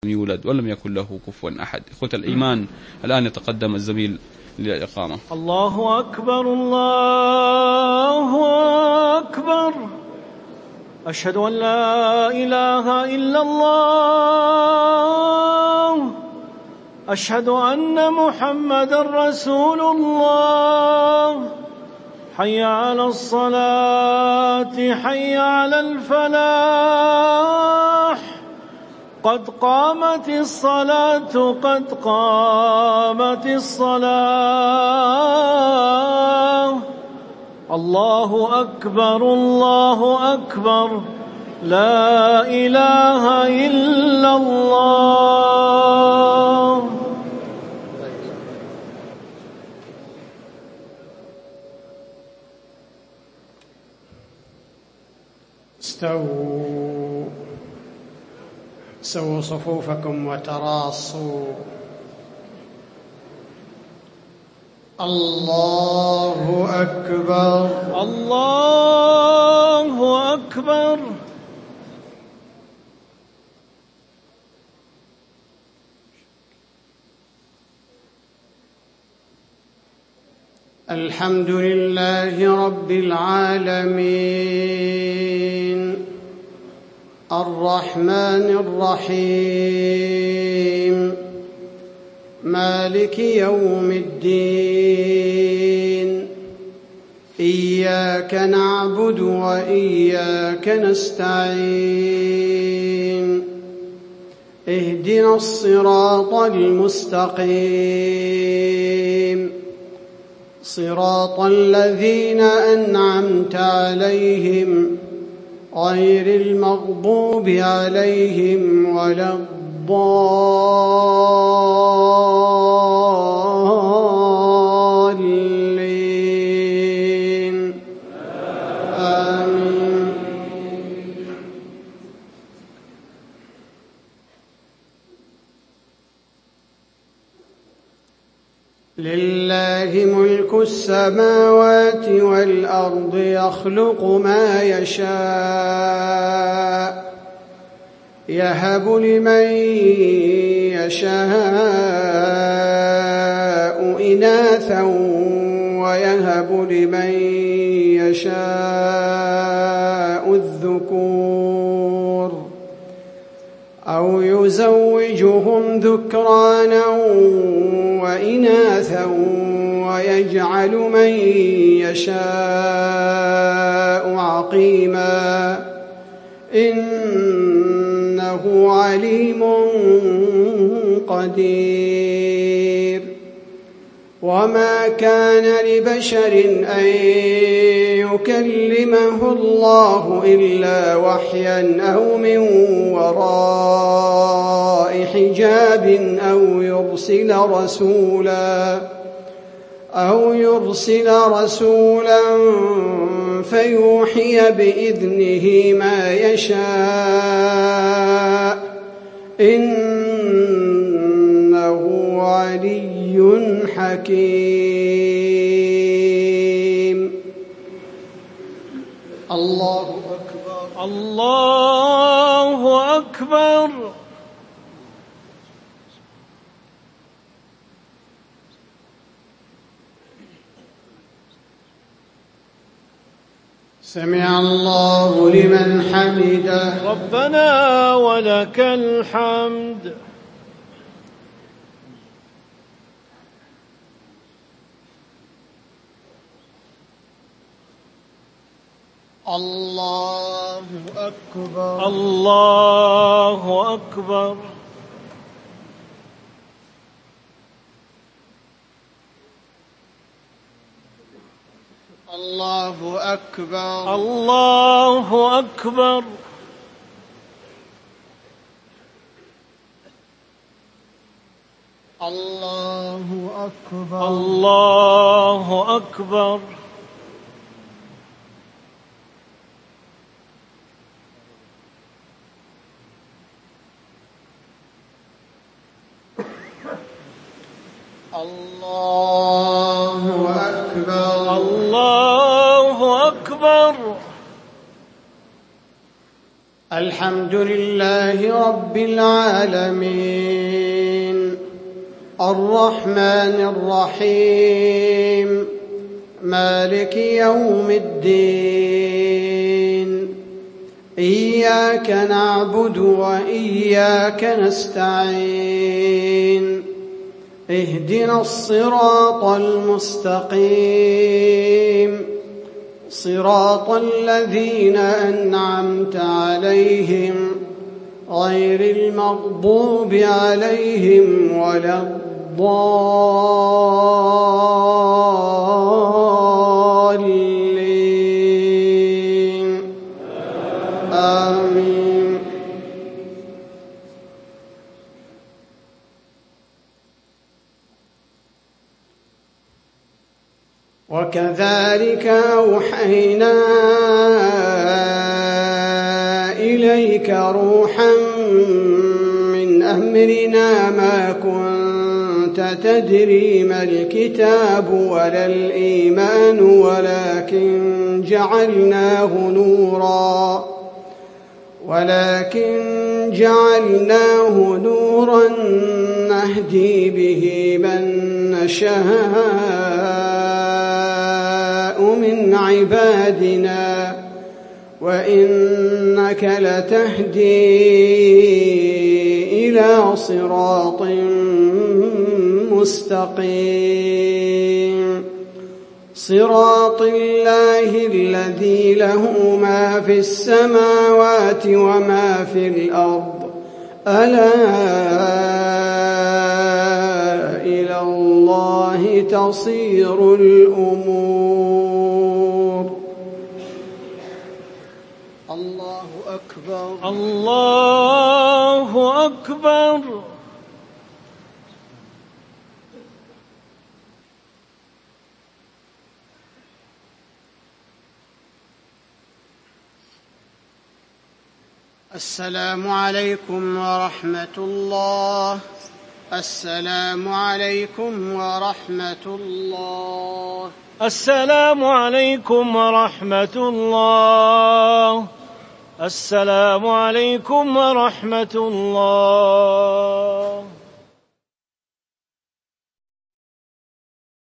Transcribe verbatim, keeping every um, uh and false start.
يولد ولم يكن له كفوا أحد. إخوة الإيمان، الآن يتقدم الزميل للإقامة. الله أكبر الله أكبر، أشهد أن لا إله إلا الله، أشهد أن محمدا رسول الله. حي على الصلاة، حي على الفلاح، قد قامت الصلاة، قد قامت الصلاة. الله أكبر الله أكبر، لا إله إلا الله. استووا سووا صفوفكم وتراصوا. الله أكبر الله أكبر. الحمد لله رب العالمين، الرحمن الرحيم، مالك يوم الدين. إياك نعبد وإياك نستعين، اهدنا الصراط المستقيم، صراط الذين أنعمت عليهم غير المغضوب عليهم ولا الضالين. آمين. لله ملك السماوات والأرض، يخلق ما يشاء، يهب لمن يشاء إناثا ويهب لمن يشاء الذكور، أو يزوجهم ذكرانا وإناثا ويجعل من يشاء عقيما، إنه عليم قدير. وما كان لبشر أن يكلمه الله إلا وحيا أو من وراء حجاب، أو يرسل رسولا أو يرسل رسولا فيوحي بإذنه ما يشاء، إنه علي حكيم. الله أكبر الله أكبر. سمع الله لمن حمده. ربنا ولك الحمد. الله أكبر الله أكبر. الله أكبر الله أكبر. الله أكبر الله أكبر. الله أكبر الله أكبر. الحمد لله رب العالمين الرحمن الرحيم مالك يوم الدين إياك نعبد وإياك نستعين اهدنا الصراط المستقيم صراط الذين أنعمت عليهم غير المغضوب عليهم ولا الضالين آمين. وكذلك أوحينا إليك روحا من أمرنا ما كنت تدري ما الكتاب ولا الإيمان ولكن جعلناه نورا ولكن جعلناه نورا نهدي به من نشاء من عبادنا وإنك لتهدي إلى صراط مستقيم صراط الله الذي له ما في السماوات وما في الأرض ألا إلى الله تصير الأمور. الله أكبر الله أكبر. السلام عليكم ورحمة الله. السلام عليكم ورحمة الله. السلام عليكم ورحمة الله. السلام عليكم ورحمة الله.